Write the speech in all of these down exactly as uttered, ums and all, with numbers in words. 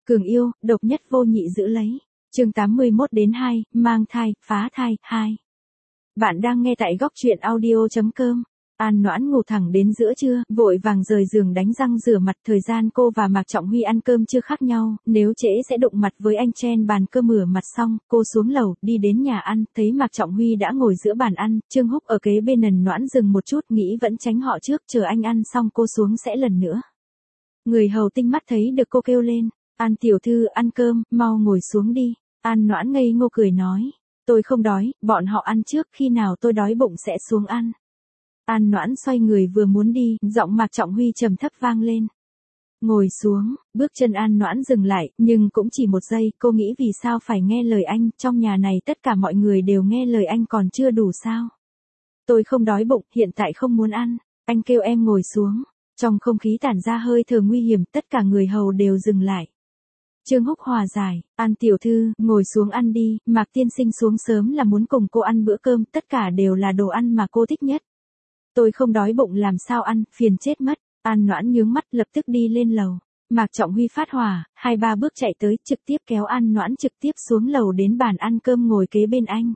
Cường yêu, độc nhất vô nhị giữ lấy. Chương tám mươi mốt đến hai, mang thai, phá thai, hai. Bạn đang nghe tại góc truyện audio chấm com. An Noãn ngủ thẳng đến giữa trưa, vội vàng rời giường đánh răng rửa mặt. Thời gian cô và Mạc Trọng Huy ăn cơm chưa khác nhau, nếu trễ sẽ đụng mặt với anh trên bàn cơm. Rửa mặt xong, cô xuống lầu, đi đến nhà ăn, thấy Mạc Trọng Huy đã ngồi giữa bàn ăn, Trương Húc ở kế bên. Nần Noãn dừng một chút, nghĩ vẫn tránh họ trước, chờ anh ăn xong cô xuống sẽ lần nữa. Người hầu tinh mắt thấy được cô kêu lên, An tiểu thư ăn cơm, mau ngồi xuống đi. An Noãn ngây ngô cười nói, tôi không đói, bọn họ ăn trước, khi nào tôi đói bụng sẽ xuống ăn. An Noãn xoay người vừa muốn đi, giọng Mạc Trọng Huy trầm thấp vang lên. Ngồi xuống, bước chân An Noãn dừng lại, nhưng cũng chỉ một giây, cô nghĩ vì sao phải nghe lời anh, trong nhà này tất cả mọi người đều nghe lời anh còn chưa đủ sao. Tôi không đói bụng, hiện tại không muốn ăn, anh kêu em ngồi xuống. Trong không khí tản ra hơi thở nguy hiểm, tất cả người hầu đều dừng lại. Trương Húc hòa giải, An tiểu thư, ngồi xuống ăn đi, Mạc tiên sinh xuống sớm là muốn cùng cô ăn bữa cơm, tất cả đều là đồ ăn mà cô thích nhất. Tôi không đói bụng làm sao ăn, phiền chết mất. An Noãn nhướng mắt lập tức đi lên lầu. Mạc Trọng Huy phát hỏa, hai ba bước chạy tới, trực tiếp kéo An Noãn trực tiếp xuống lầu đến bàn ăn cơm ngồi kế bên anh.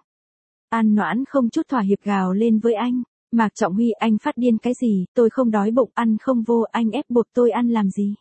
An Noãn không chút thỏa hiệp gào lên với anh. Mạc Trọng Huy, anh phát điên cái gì, tôi không đói bụng, ăn không vô, anh ép buộc tôi ăn làm gì.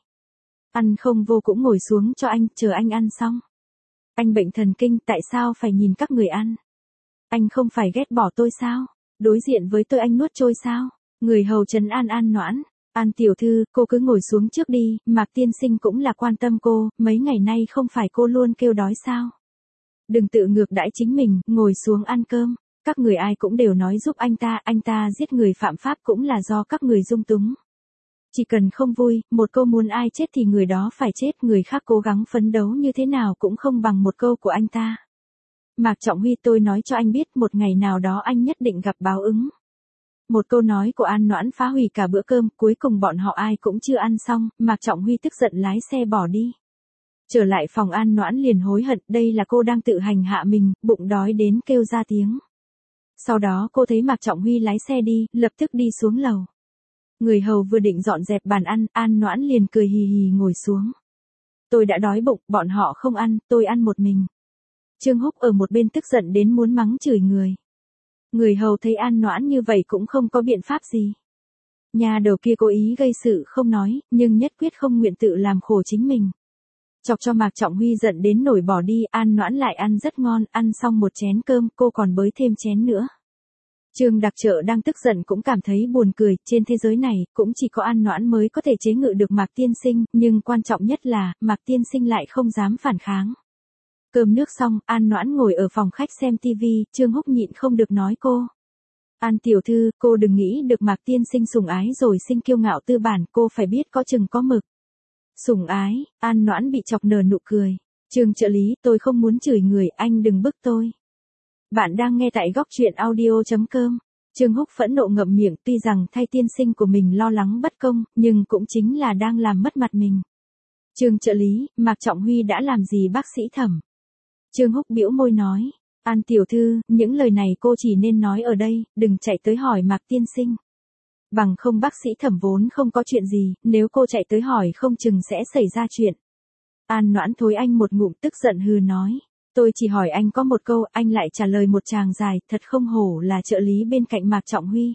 Ăn không vô cũng ngồi xuống cho anh, chờ anh ăn xong. Anh bệnh thần kinh, tại sao phải nhìn các người ăn? Anh không phải ghét bỏ tôi sao? Đối diện với tôi anh nuốt trôi sao? Người hầu trấn an An Noãn. An tiểu thư, cô cứ ngồi xuống trước đi, Mạc tiên sinh cũng là quan tâm cô, mấy ngày nay không phải cô luôn kêu đói sao? Đừng tự ngược đãi chính mình, ngồi xuống ăn cơm. Các người ai cũng đều nói giúp anh ta, anh ta giết người phạm pháp cũng là do các người dung túng. Chỉ cần không vui, một câu muốn ai chết thì người đó phải chết, người khác cố gắng phấn đấu như thế nào cũng không bằng một câu của anh ta. Mạc Trọng Huy, tôi nói cho anh biết, một ngày nào đó anh nhất định gặp báo ứng. Một câu nói của An Noãn phá hủy cả bữa cơm, cuối cùng bọn họ ai cũng chưa ăn xong, Mạc Trọng Huy tức giận lái xe bỏ đi. Trở lại phòng An Noãn liền hối hận, đây là cô đang tự hành hạ mình, bụng đói đến kêu ra tiếng. Sau đó cô thấy Mạc Trọng Huy lái xe đi, lập tức đi xuống lầu. Người hầu vừa định dọn dẹp bàn ăn, An Noãn liền cười hì hì ngồi xuống. Tôi đã đói bụng, bọn họ không ăn, tôi ăn một mình. Trương Húc ở một bên tức giận đến muốn mắng chửi người. Người hầu thấy An Noãn như vậy cũng không có biện pháp gì. Nhà đầu kia cố ý gây sự không nói, nhưng nhất quyết không nguyện tự làm khổ chính mình. Chọc cho Mạc Trọng Huy giận đến nổi bỏ đi, An Noãn lại ăn rất ngon, ăn xong một chén cơm, cô còn bới thêm chén nữa. Trương Đặc Trợ đang tức giận cũng cảm thấy buồn cười, trên thế giới này, cũng chỉ có An Noãn mới có thể chế ngự được Mạc tiên sinh, nhưng quan trọng nhất là, Mạc tiên sinh lại không dám phản kháng. Cơm nước xong, An Noãn ngồi ở phòng khách xem tivi, Trương Húc nhịn không được nói cô. An tiểu thư, cô đừng nghĩ được Mạc tiên sinh sủng ái rồi sinh kiêu ngạo tư bản, cô phải biết có chừng có mực. Sủng ái, An Noãn bị chọc nở nụ cười. Trương trợ lý, tôi không muốn chửi người, anh đừng bức tôi. Bạn đang nghe tại góc truyện audio chấm com. Trương Húc phẫn nộ ngậm miệng, tuy rằng thay tiên sinh của mình lo lắng bất công, nhưng cũng chính là đang làm mất mặt mình. Trương trợ lý, Mạc Trọng Huy đã làm gì bác sĩ Thẩm? Trương Húc bĩu môi nói, An tiểu thư, những lời này cô chỉ nên nói ở đây, đừng chạy tới hỏi Mạc tiên sinh. Bằng không bác sĩ Thẩm vốn không có chuyện gì, nếu cô chạy tới hỏi không chừng sẽ xảy ra chuyện. An Noãn thối anh một ngụm tức giận hừ nói. Tôi chỉ hỏi anh có một câu, anh lại trả lời một tràng dài, thật không hổ là trợ lý bên cạnh Mạc Trọng Huy.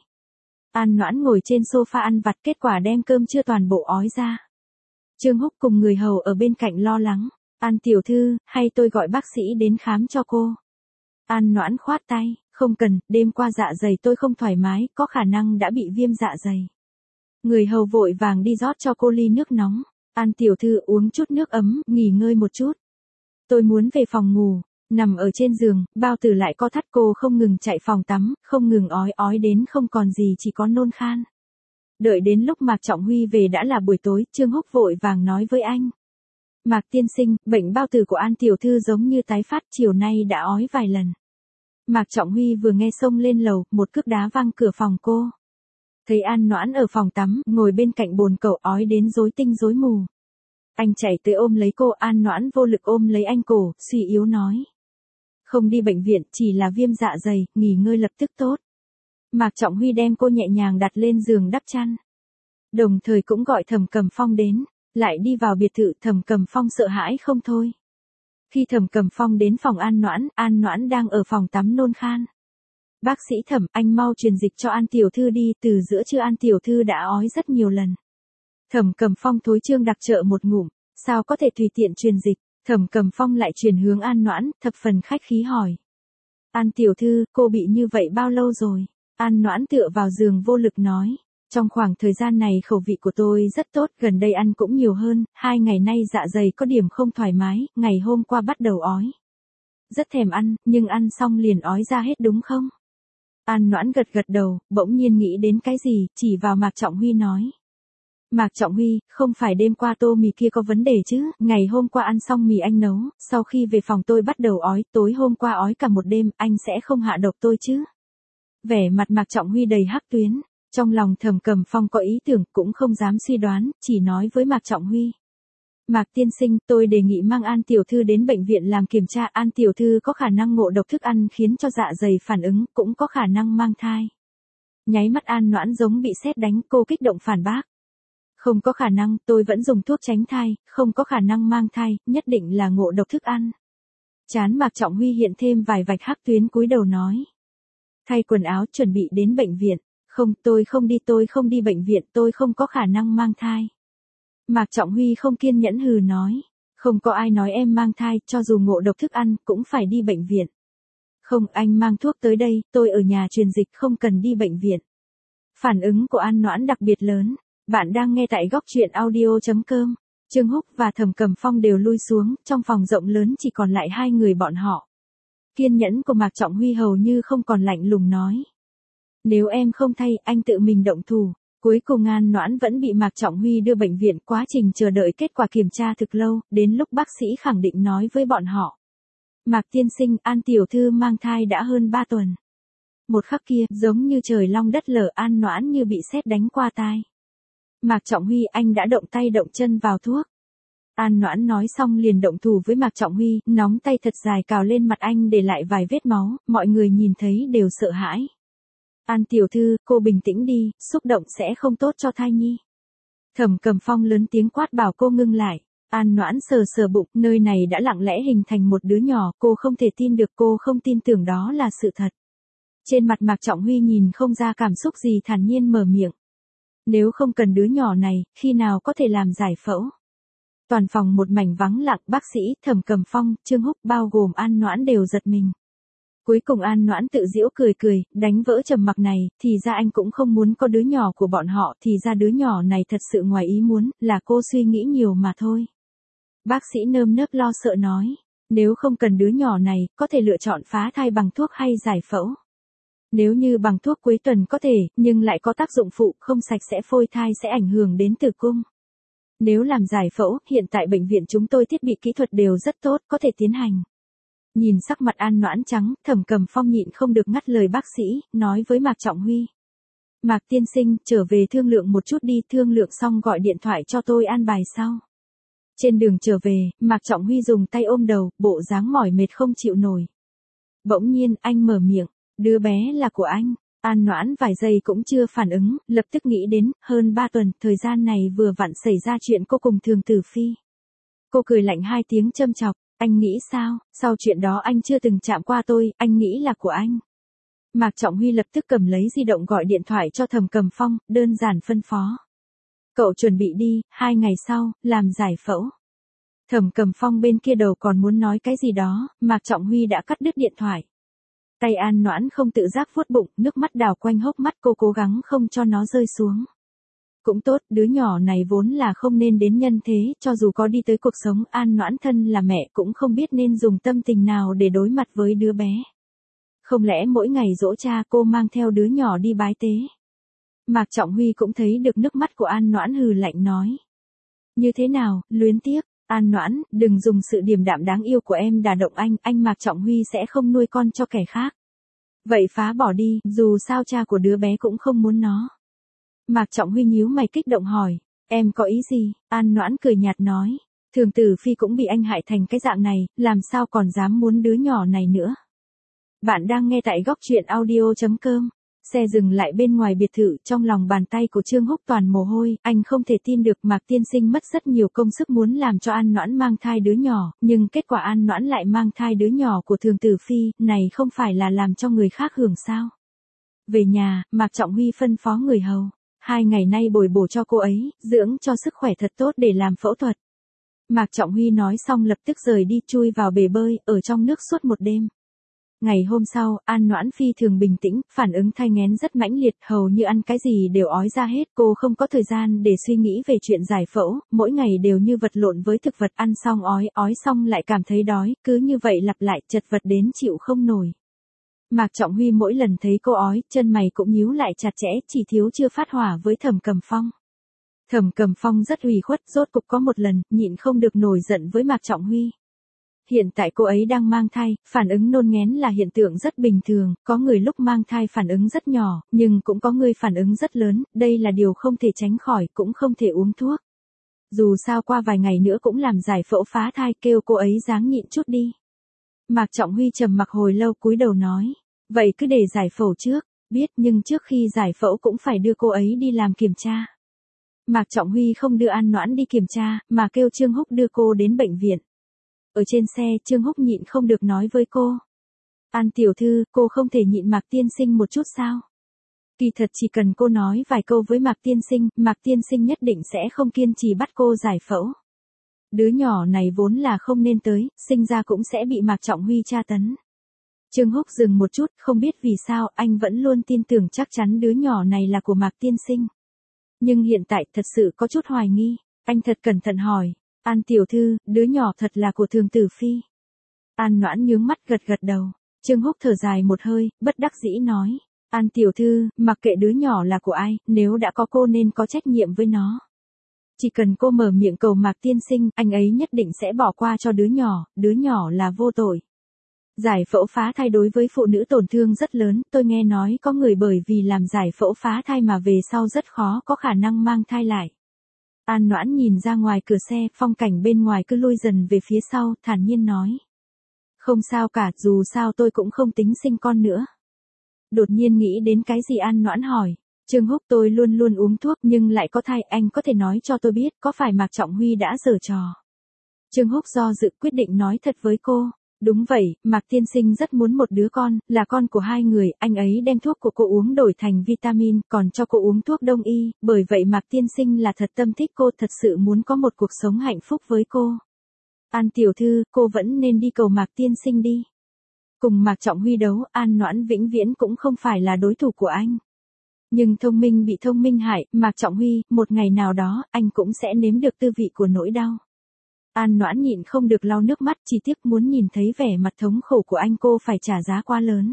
An Noãn ngồi trên sofa ăn vặt, kết quả đem cơm chưa toàn bộ ói ra. Trương Húc cùng người hầu ở bên cạnh lo lắng. An tiểu thư, hay tôi gọi bác sĩ đến khám cho cô? An Noãn khoát tay, không cần, đêm qua dạ dày tôi không thoải mái, có khả năng đã bị viêm dạ dày. Người hầu vội vàng đi rót cho cô ly nước nóng. An tiểu thư uống chút nước ấm, nghỉ ngơi một chút. Tôi muốn về phòng ngủ, nằm ở trên giường, bao tử lại co thắt, cô không ngừng chạy phòng tắm, không ngừng ói ói đến không còn gì chỉ có nôn khan. Đợi đến lúc Mạc Trọng Huy về đã là buổi tối, Trương Húc vội vàng nói với anh. Mạc tiên sinh, bệnh bao tử của An tiểu thư giống như tái phát, chiều nay đã ói vài lần. Mạc Trọng Huy vừa nghe xông lên lầu, một cước đá văng cửa phòng cô. Thấy An Noãn ở phòng tắm, ngồi bên cạnh bồn cầu ói đến rối tinh rối mù. Anh chạy tới ôm lấy cô, An Noãn vô lực ôm lấy anh cổ, suy yếu nói. Không đi bệnh viện, chỉ là viêm dạ dày, nghỉ ngơi lập tức tốt. Mạc Trọng Huy đem cô nhẹ nhàng đặt lên giường đắp chăn. Đồng thời cũng gọi Thẩm Cẩm Phong đến. Lại đi vào biệt thự, Thẩm Cầm Phong sợ hãi không thôi. Khi Thẩm Cầm Phong đến phòng An Noãn, An Noãn đang ở phòng tắm nôn khan. Bác sĩ Thẩm, anh mau truyền dịch cho An tiểu thư đi, từ giữa trưa An tiểu thư đã ói rất nhiều lần. Thẩm Cầm Phong thối trương đặc trợ một ngụm, sao có thể tùy tiện truyền dịch. Thẩm Cầm Phong lại truyền hướng An Noãn, thập phần khách khí hỏi. An tiểu thư, cô bị như vậy bao lâu rồi? An Noãn tựa vào giường vô lực nói. Trong khoảng thời gian này khẩu vị của tôi rất tốt, gần đây ăn cũng nhiều hơn, hai ngày nay dạ dày có điểm không thoải mái, ngày hôm qua bắt đầu ói. Rất thèm ăn, nhưng ăn xong liền ói ra hết đúng không? An Noãn gật gật đầu, bỗng nhiên nghĩ đến cái gì, chỉ vào Mạc Trọng Huy nói. Mạc Trọng Huy, không phải đêm qua tô mì kia có vấn đề chứ, ngày hôm qua ăn xong mì anh nấu, sau khi về phòng tôi bắt đầu ói, tối hôm qua ói cả một đêm, anh sẽ không hạ độc tôi chứ? Vẻ mặt Mạc Trọng Huy đầy hắc tuyến, trong lòng Thẩm Cầm Phong có ý tưởng cũng không dám suy đoán, chỉ nói với Mạc Trọng Huy. Mạc tiên sinh, tôi đề nghị mang An tiểu thư đến bệnh viện làm kiểm tra, An tiểu thư có khả năng ngộ độc thức ăn khiến cho dạ dày phản ứng, cũng có khả năng mang thai. Nháy mắt An Noãn giống bị sét đánh, cô kích động phản bác. Không có khả năng, tôi vẫn dùng thuốc tránh thai, không có khả năng mang thai, nhất định là ngộ độc thức ăn. Trán Mạc Trọng Huy hiện thêm vài vạch hắc tuyến, cúi đầu nói. Thay quần áo chuẩn bị đến bệnh viện. Không, tôi không đi, tôi không đi bệnh viện, tôi không có khả năng mang thai. Mạc Trọng Huy không kiên nhẫn hừ nói. Không có ai nói em mang thai, cho dù ngộ độc thức ăn, cũng phải đi bệnh viện. Không, anh mang thuốc tới đây, tôi ở nhà truyền dịch, không cần đi bệnh viện. Phản ứng của An Noãn đặc biệt lớn. Bạn đang nghe tại góc truyện audio chấm com. Trương Húc và Thẩm Cầm Phong đều lui xuống, trong phòng rộng lớn chỉ còn lại hai người bọn họ. Kiên nhẫn của Mạc Trọng Huy hầu như không còn, lạnh lùng nói. Nếu em không thay, anh tự mình động thủ. Cuối cùng An Noãn vẫn bị Mạc Trọng Huy đưa bệnh viện, quá trình chờ đợi kết quả kiểm tra thực lâu, đến lúc bác sĩ khẳng định nói với bọn họ. Mạc tiên sinh, An tiểu thư mang thai đã hơn ba tuần. Một khắc kia, giống như trời long đất lở, An Noãn như bị sét đánh qua tai. Mạc Trọng Huy, anh đã động tay động chân vào thuốc. An Noãn nói xong liền động thủ với Mạc Trọng Huy, nóng tay thật dài cào lên mặt anh để lại vài vết máu, mọi người nhìn thấy đều sợ hãi. An tiểu thư, cô bình tĩnh đi, xúc động sẽ không tốt cho thai nhi. Thẩm Cầm Phong lớn tiếng quát bảo cô ngưng lại. An Noãn sờ sờ bụng, nơi này đã lặng lẽ hình thành một đứa nhỏ, cô không thể tin được, cô không tin tưởng đó là sự thật. Trên mặt Mạc Trọng Huy nhìn không ra cảm xúc gì, thản nhiên mở miệng. Nếu không cần đứa nhỏ này, khi nào có thể làm giải phẫu? Toàn phòng một mảnh vắng lặng, bác sĩ, Thẩm Cầm Phong, Trương Húc bao gồm An Noãn đều giật mình. Cuối cùng An Noãn tự giễu cười cười, đánh vỡ trầm mặc này, thì ra anh cũng không muốn có đứa nhỏ của bọn họ, thì ra đứa nhỏ này thật sự ngoài ý muốn, là cô suy nghĩ nhiều mà thôi. Bác sĩ nơm nớp lo sợ nói, nếu không cần đứa nhỏ này, có thể lựa chọn phá thai bằng thuốc hay giải phẫu. Nếu như bằng thuốc cuối tuần có thể, nhưng lại có tác dụng phụ, không sạch sẽ phôi thai sẽ ảnh hưởng đến tử cung. Nếu làm giải phẫu, hiện tại bệnh viện chúng tôi thiết bị kỹ thuật đều rất tốt, có thể tiến hành. Nhìn sắc mặt An Noãn trắng, Thẩm Cầm Phong nhịn không được ngắt lời bác sĩ, nói với Mạc Trọng Huy. Mạc tiên sinh, trở về thương lượng một chút đi, thương lượng xong gọi điện thoại cho tôi an bài sau. Trên đường trở về, Mạc Trọng Huy dùng tay ôm đầu, bộ dáng mỏi mệt không chịu nổi. Bỗng nhiên, anh mở miệng, đứa bé là của anh. An Noãn vài giây cũng chưa phản ứng, lập tức nghĩ đến, hơn ba tuần, thời gian này vừa vặn xảy ra chuyện cô cùng Thường Tử Phi. Cô cười lạnh hai tiếng châm chọc, anh nghĩ sao, sau chuyện đó anh chưa từng chạm qua tôi, anh nghĩ là của anh. Mạc Trọng Huy lập tức cầm lấy di động gọi điện thoại cho Thẩm Cầm Phong, đơn giản phân phó. Cậu chuẩn bị đi, hai ngày sau, làm giải phẫu. Thẩm Cầm Phong bên kia đầu còn muốn nói cái gì đó, Mạc Trọng Huy đã cắt đứt điện thoại. Tay An Noãn không tự giác vuốt bụng, nước mắt đào quanh hốc mắt, cô cố gắng không cho nó rơi xuống. Cũng tốt, đứa nhỏ này vốn là không nên đến nhân thế, cho dù có đi tới cuộc sống, An Noãn thân là mẹ cũng không biết nên dùng tâm tình nào để đối mặt với đứa bé. Không lẽ mỗi ngày giỗ cha cô mang theo đứa nhỏ đi bái tế? Mạc Trọng Huy cũng thấy được nước mắt của An Noãn, hừ lạnh nói. Như thế nào, luyến tiếc? An Noãn, đừng dùng sự điềm đạm đáng yêu của em đả động anh, anh Mạc Trọng Huy sẽ không nuôi con cho kẻ khác. Vậy phá bỏ đi, dù sao cha của đứa bé cũng không muốn nó. Mạc Trọng Huy nhíu mày kích động hỏi, em có ý gì? An Noãn cười nhạt nói, Thường Tử Phi cũng bị anh hại thành cái dạng này, làm sao còn dám muốn đứa nhỏ này nữa. Bạn đang nghe tại góc truyện audio chấm com. Xe dừng lại bên ngoài biệt thự, trong lòng bàn tay của Trương Húc toàn mồ hôi, anh không thể tin được Mạc tiên sinh mất rất nhiều công sức muốn làm cho An Noãn mang thai đứa nhỏ, nhưng kết quả An Noãn lại mang thai đứa nhỏ của Thường Tử Phi, này không phải là làm cho người khác hưởng sao. Về nhà, Mạc Trọng Huy phân phó người hầu, hai ngày nay bồi bổ cho cô ấy, dưỡng cho sức khỏe thật tốt để làm phẫu thuật. Mạc Trọng Huy nói xong lập tức rời đi chui vào bể bơi, ở trong nước suốt một đêm. Ngày hôm sau, An Noãn phi thường bình tĩnh, phản ứng thai nghén rất mãnh liệt, hầu như ăn cái gì đều ói ra hết, cô không có thời gian để suy nghĩ về chuyện giải phẫu, mỗi ngày đều như vật lộn với thực vật, ăn xong ói, ói xong lại cảm thấy đói, cứ như vậy lặp lại, chật vật đến chịu không nổi. Mạc Trọng Huy mỗi lần thấy cô ói, chân mày cũng nhíu lại chặt chẽ, chỉ thiếu chưa phát hỏa với Thẩm Cầm Phong. Thẩm Cầm Phong rất ủy khuất, rốt cục có một lần, nhịn không được nổi giận với Mạc Trọng Huy. Hiện tại cô ấy đang mang thai, phản ứng nôn nghén là hiện tượng rất bình thường, có người lúc mang thai phản ứng rất nhỏ, nhưng cũng có người phản ứng rất lớn, đây là điều không thể tránh khỏi, cũng không thể uống thuốc. Dù sao qua vài ngày nữa cũng làm giải phẫu phá thai, kêu cô ấy ráng nhịn chút đi. Mạc Trọng Huy trầm mặc hồi lâu cúi đầu nói, vậy cứ để giải phẫu trước, biết nhưng trước khi giải phẫu cũng phải đưa cô ấy đi làm kiểm tra. Mạc Trọng Huy không đưa An Noãn đi kiểm tra, mà kêu Trương Húc đưa cô đến bệnh viện. Ở trên xe, Trương Húc nhịn không được nói với cô. An tiểu thư, cô không thể nhịn Mạc tiên sinh một chút sao? Kỳ thật chỉ cần cô nói vài câu với Mạc tiên sinh, Mạc tiên sinh nhất định sẽ không kiên trì bắt cô giải phẫu. Đứa nhỏ này vốn là không nên tới, sinh ra cũng sẽ bị Mạc Trọng Huy tra tấn. Trương Húc dừng một chút, không biết vì sao, anh vẫn luôn tin tưởng chắc chắn đứa nhỏ này là của Mạc tiên sinh. Nhưng hiện tại thật sự có chút hoài nghi, anh thật cẩn thận hỏi, An tiểu thư, đứa nhỏ thật là của Thường Tử Phi. An Noãn nhướng mắt gật gật đầu, Trương Húc thở dài một hơi, bất đắc dĩ nói, An tiểu thư, mặc kệ đứa nhỏ là của ai, nếu đã có cô nên có trách nhiệm với nó. Chỉ cần cô mở miệng cầu Mạc tiên sinh, anh ấy nhất định sẽ bỏ qua cho đứa nhỏ, đứa nhỏ là vô tội. Giải phẫu phá thai đối với phụ nữ tổn thương rất lớn, tôi nghe nói có người bởi vì làm giải phẫu phá thai mà về sau rất khó có khả năng mang thai lại. An Noãn nhìn ra ngoài cửa xe, phong cảnh bên ngoài cứ lui dần về phía sau, thản nhiên nói. Không sao cả, dù sao tôi cũng không tính sinh con nữa. Đột nhiên nghĩ đến cái gì An Noãn hỏi. Trương Húc, tôi luôn luôn uống thuốc nhưng lại có thai, anh có thể nói cho tôi biết có phải Mạc Trọng Huy đã giở trò. Trương Húc do dự quyết định nói thật với cô. Đúng vậy, Mạc tiên sinh rất muốn một đứa con, là con của hai người, anh ấy đem thuốc của cô uống đổi thành vitamin, còn cho cô uống thuốc đông y, bởi vậy Mạc tiên sinh là thật tâm thích cô, thật sự muốn có một cuộc sống hạnh phúc với cô. An tiểu thư, cô vẫn nên đi cầu Mạc tiên sinh đi. Cùng Mạc Trọng Huy đấu, An Noãn vĩnh viễn cũng không phải là đối thủ của anh. Nhưng thông minh bị thông minh hại, Mạc Trọng Huy, một ngày nào đó, anh cũng sẽ nếm được tư vị của nỗi đau. An Noãn nhịn không được lau nước mắt, chỉ tiếc muốn nhìn thấy vẻ mặt thống khổ của anh cô phải trả giá quá lớn.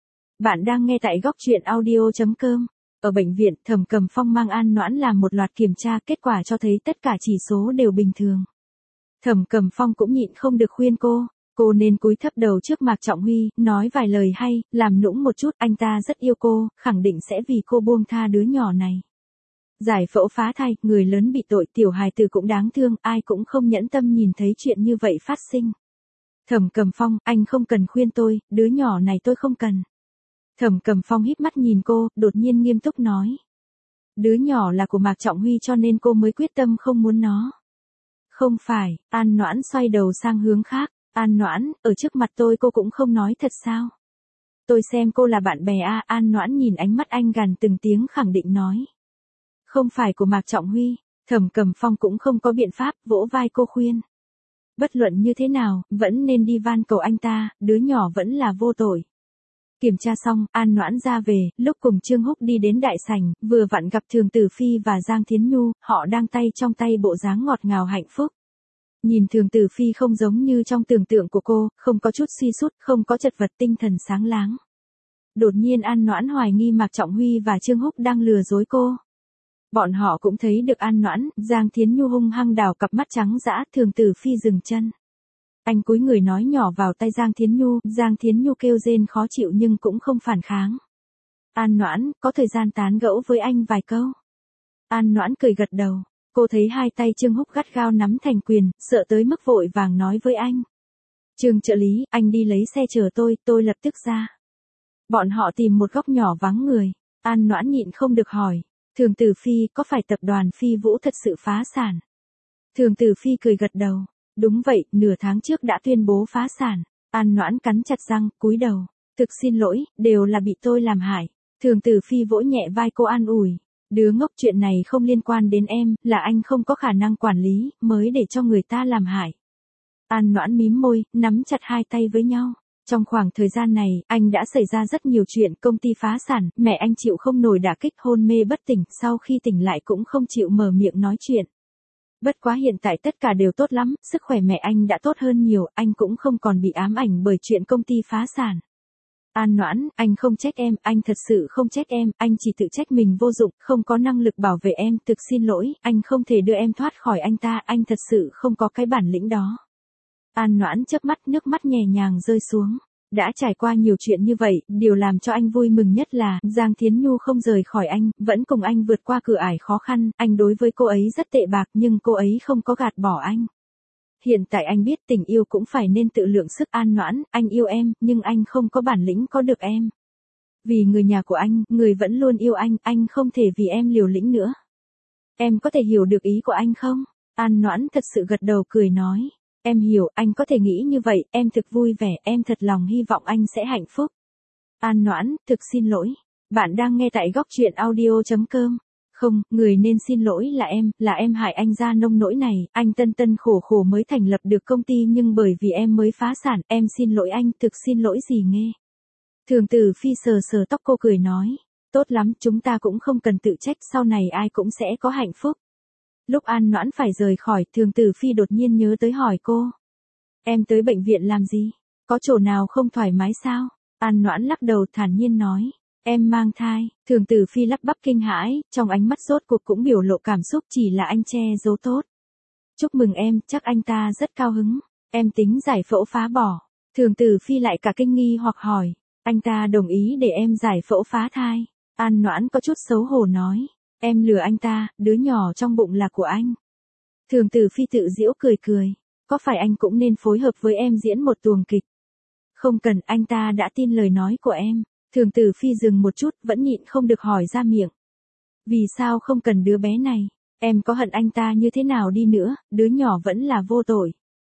Bạn đang nghe tại góc truyện audio chấm com. Ở bệnh viện, Thẩm Cầm Phong mang An Noãn làm một loạt kiểm tra, kết quả cho thấy tất cả chỉ số đều bình thường. Thẩm Cầm Phong cũng nhịn không được khuyên cô, cô nên cúi thấp đầu trước Mạc Trọng Huy, nói vài lời hay, làm nũng một chút, anh ta rất yêu cô, khẳng định sẽ vì cô buông tha đứa nhỏ này. Giải phẫu phá thai, người lớn bị tội, tiểu hài tử cũng đáng thương, ai cũng không nhẫn tâm nhìn thấy chuyện như vậy phát sinh. Thẩm Cầm Phong, anh không cần khuyên tôi, đứa nhỏ này tôi không cần. Thẩm Cầm Phong híp mắt nhìn cô, đột nhiên nghiêm túc nói. Đứa nhỏ là của Mạc Trọng Huy cho nên cô mới quyết tâm không muốn nó. Không phải, An Noãn xoay đầu sang hướng khác, An Noãn, ở trước mặt tôi cô cũng không nói thật sao. Tôi xem cô là bạn bè à, An Noãn nhìn ánh mắt anh gằn từng tiếng khẳng định nói. Không phải của Mạc Trọng Huy, Thẩm Cầm Phong cũng không có biện pháp, vỗ vai cô khuyên. Bất luận như thế nào, vẫn nên đi van cầu anh ta, đứa nhỏ vẫn là vô tội. Kiểm tra xong, An Noãn ra về, lúc cùng Trương Húc đi đến đại sảnh, vừa vặn gặp Thường Tử Phi và Giang Thiến Nhu, họ đang tay trong tay bộ dáng ngọt ngào hạnh phúc. Nhìn Thường Tử Phi không giống như trong tưởng tượng của cô, không có chút suy sút, không có chật vật, tinh thần sáng láng. Đột nhiên An Noãn hoài nghi Mạc Trọng Huy và Trương Húc đang lừa dối cô. Bọn họ cũng thấy được An Noãn, Giang Thiến Nhu hung hăng đào cặp mắt trắng dã, Thường Tử Phi dừng chân. Anh cúi người nói nhỏ vào tay Giang Thiến Nhu, Giang Thiến Nhu kêu rên khó chịu nhưng cũng không phản kháng. An Noãn, có thời gian tán gẫu với anh vài câu. An Noãn cười gật đầu, cô thấy hai tay Trương Húc gắt gao nắm thành quyền, sợ tới mức vội vàng nói với anh. Trương trợ lý, anh đi lấy xe chờ tôi, tôi lập tức ra. Bọn họ tìm một góc nhỏ vắng người. An Noãn nhịn không được hỏi. Thường Tử Phi, có phải tập đoàn Phi Vũ thật sự phá sản? Thường Tử Phi cười gật đầu. Đúng vậy, nửa tháng trước đã tuyên bố phá sản. An Noãn cắn chặt răng, cúi đầu. Thực xin lỗi, đều là bị tôi làm hại. Thường Tử Phi vỗ nhẹ vai cô an ủi. Đứa ngốc, chuyện này không liên quan đến em, là anh không có khả năng quản lý, mới để cho người ta làm hại. An Noãn mím môi, nắm chặt hai tay với nhau. Trong khoảng thời gian này, anh đã xảy ra rất nhiều chuyện, công ty phá sản, mẹ anh chịu không nổi đả kích, hôn mê bất tỉnh, sau khi tỉnh lại cũng không chịu mở miệng nói chuyện. Bất quá hiện tại tất cả đều tốt lắm, sức khỏe mẹ anh đã tốt hơn nhiều, anh cũng không còn bị ám ảnh bởi chuyện công ty phá sản. An Noãn, anh không trách em, anh thật sự không trách em, anh chỉ tự trách mình vô dụng, không có năng lực bảo vệ em, thực xin lỗi, anh không thể đưa em thoát khỏi anh ta, anh thật sự không có cái bản lĩnh đó. An Noãn chớp mắt, nước mắt nhẹ nhàng rơi xuống. Đã trải qua nhiều chuyện như vậy, điều làm cho anh vui mừng nhất là, Giang Thiến Nhu không rời khỏi anh, vẫn cùng anh vượt qua cửa ải khó khăn, anh đối với cô ấy rất tệ bạc nhưng cô ấy không có gạt bỏ anh. Hiện tại anh biết tình yêu cũng phải nên tự lượng sức. An Noãn, anh yêu em, nhưng anh không có bản lĩnh có được em. Vì người nhà của anh, người vẫn luôn yêu anh, anh không thể vì em liều lĩnh nữa. Em có thể hiểu được ý của anh không? An Noãn thật sự gật đầu cười nói. Em hiểu, anh có thể nghĩ như vậy, em thực vui vẻ, em thật lòng hy vọng anh sẽ hạnh phúc. An Noãn, thực xin lỗi. Bạn đang nghe tại góc truyện audio chấm com. Không, người nên xin lỗi là em, là em hại anh ra nông nỗi này, anh tân tân khổ khổ mới thành lập được công ty nhưng bởi vì em mới phá sản, em xin lỗi anh, thực xin lỗi gì nghe. Thường Tử Phi sờ sờ tóc cô cười nói, tốt lắm, chúng ta cũng không cần tự trách, sau này ai cũng sẽ có hạnh phúc. Lúc An Noãn phải rời khỏi, Thường Tử Phi đột nhiên nhớ tới hỏi cô. Em tới bệnh viện làm gì? Có chỗ nào không thoải mái sao? An Noãn lắc đầu thản nhiên nói. Em mang thai. Thường Tử Phi lắp bắp kinh hãi, trong ánh mắt rốt cuộc cũng biểu lộ cảm xúc, chỉ là anh che giấu tốt. Chúc mừng em, chắc anh ta rất cao hứng. Em tính giải phẫu phá bỏ. Thường Tử Phi lại cả kinh nghi hoặc hỏi. Anh ta đồng ý để em giải phẫu phá thai. An Noãn có chút xấu hổ nói. Em lừa anh ta, đứa nhỏ trong bụng là của anh. Thường Tử Phi tự giễu cười cười. Có phải anh cũng nên phối hợp với em diễn một tuồng kịch? Không cần, anh ta đã tin lời nói của em. Thường Tử Phi dừng một chút, vẫn nhịn không được hỏi ra miệng. Vì sao không cần đứa bé này? Em có hận anh ta như thế nào đi nữa, đứa nhỏ vẫn là vô tội.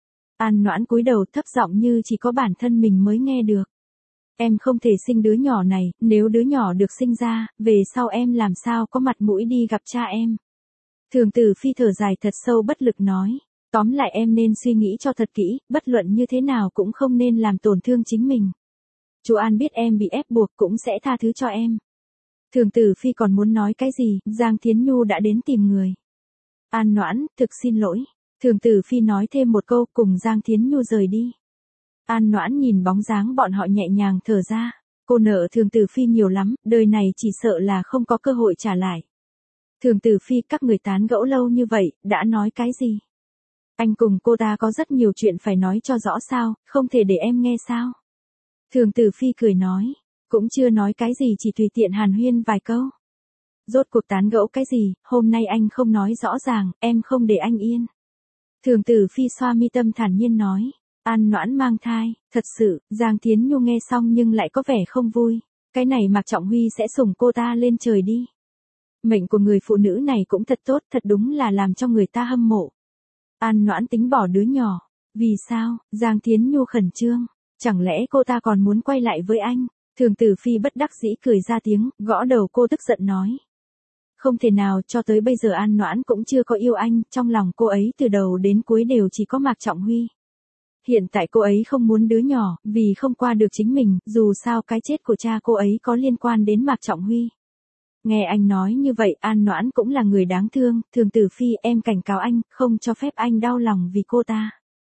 An Noãn cúi đầu thấp giọng như chỉ có bản thân mình mới nghe được. Em không thể sinh đứa nhỏ này, nếu đứa nhỏ được sinh ra, về sau em làm sao có mặt mũi đi gặp cha em. Thường Tử Phi thở dài thật sâu bất lực nói. Tóm lại em nên suy nghĩ cho thật kỹ, bất luận như thế nào cũng không nên làm tổn thương chính mình. Chú An biết em bị ép buộc cũng sẽ tha thứ cho em. Thường Tử Phi còn muốn nói cái gì, Giang Thiến Nhu đã đến tìm người. An Noãn, thực xin lỗi. Thường Tử Phi nói thêm một câu cùng Giang Thiến Nhu rời đi. An Noãn nhìn bóng dáng bọn họ nhẹ nhàng thở ra. Cô nợ Thường Tử Phi nhiều lắm, đời này chỉ sợ là không có cơ hội trả lại. Thường Tử Phi, các người tán gẫu lâu như vậy, đã nói cái gì? Anh cùng cô ta có rất nhiều chuyện phải nói cho rõ sao, không thể để em nghe sao? Thường Tử Phi cười nói, cũng chưa nói cái gì, chỉ tùy tiện hàn huyên vài câu. Rốt cuộc tán gẫu cái gì, hôm nay anh không nói rõ ràng, em không để anh yên. Thường Tử Phi xoa mi tâm thản nhiên nói, An Noãn mang thai, thật sự, Giang Thiến Nhu nghe xong nhưng lại có vẻ không vui. Cái này Mạc Trọng Huy sẽ sủng cô ta lên trời đi. Mệnh của người phụ nữ này cũng thật tốt, thật đúng là làm cho người ta hâm mộ. An Noãn tính bỏ đứa nhỏ. Vì sao? Giang Thiến Nhu khẩn trương. Chẳng lẽ cô ta còn muốn quay lại với anh? Thường Tử Phi bất đắc dĩ cười ra tiếng, gõ đầu cô tức giận nói. Không thể nào, cho tới bây giờ An Noãn cũng chưa có yêu anh, trong lòng cô ấy từ đầu đến cuối đều chỉ có Mạc Trọng Huy. Hiện tại cô ấy không muốn đứa nhỏ, vì không qua được chính mình, dù sao cái chết của cha cô ấy có liên quan đến Mạc Trọng Huy. Nghe anh nói như vậy, An Noãn cũng là người đáng thương, Thường Tử Phi, em cảnh cáo anh, không cho phép anh đau lòng vì cô ta.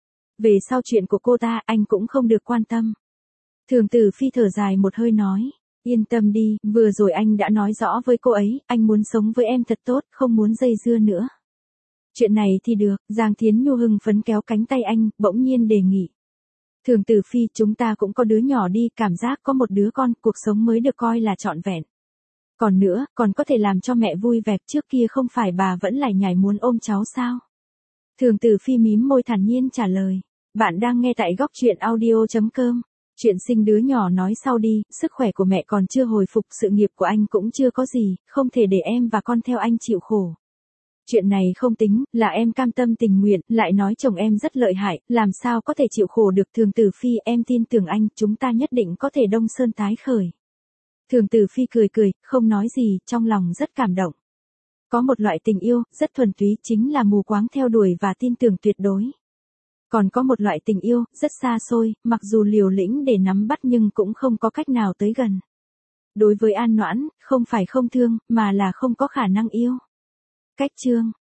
Về sau chuyện của cô ta, anh cũng không được quan tâm. Thường Tử Phi thở dài một hơi nói, yên tâm đi, vừa rồi anh đã nói rõ với cô ấy, anh muốn sống với em thật tốt, không muốn dây dưa nữa. Chuyện này thì được, Giang Thiến Nhu hưng phấn kéo cánh tay anh, bỗng nhiên đề nghị. Thường Tử Phi, chúng ta cũng có đứa nhỏ đi, cảm giác có một đứa con, cuộc sống mới được coi là trọn vẹn. Còn nữa, còn có thể làm cho mẹ vui vẻ, trước kia không phải bà vẫn lải nhải muốn ôm cháu sao? Thường Tử Phi mím môi thản nhiên trả lời. Bạn đang nghe tại góc truyện audio chấm com. Chuyện sinh đứa nhỏ nói sau đi, sức khỏe của mẹ còn chưa hồi phục, sự nghiệp của anh cũng chưa có gì, không thể để em và con theo anh chịu khổ. Chuyện này không tính, là em cam tâm tình nguyện, lại nói chồng em rất lợi hại, làm sao có thể chịu khổ được. Thường Tử Phi, em tin tưởng anh, chúng ta nhất định có thể đông sơn tái khởi. Thường Tử Phi cười cười, không nói gì, trong lòng rất cảm động. Có một loại tình yêu, rất thuần túy, chính là mù quáng theo đuổi và tin tưởng tuyệt đối. Còn có một loại tình yêu, rất xa xôi, mặc dù liều lĩnh để nắm bắt nhưng cũng không có cách nào tới gần. Đối với An Noãn, không phải không thương, mà là không có khả năng yêu. Cách chương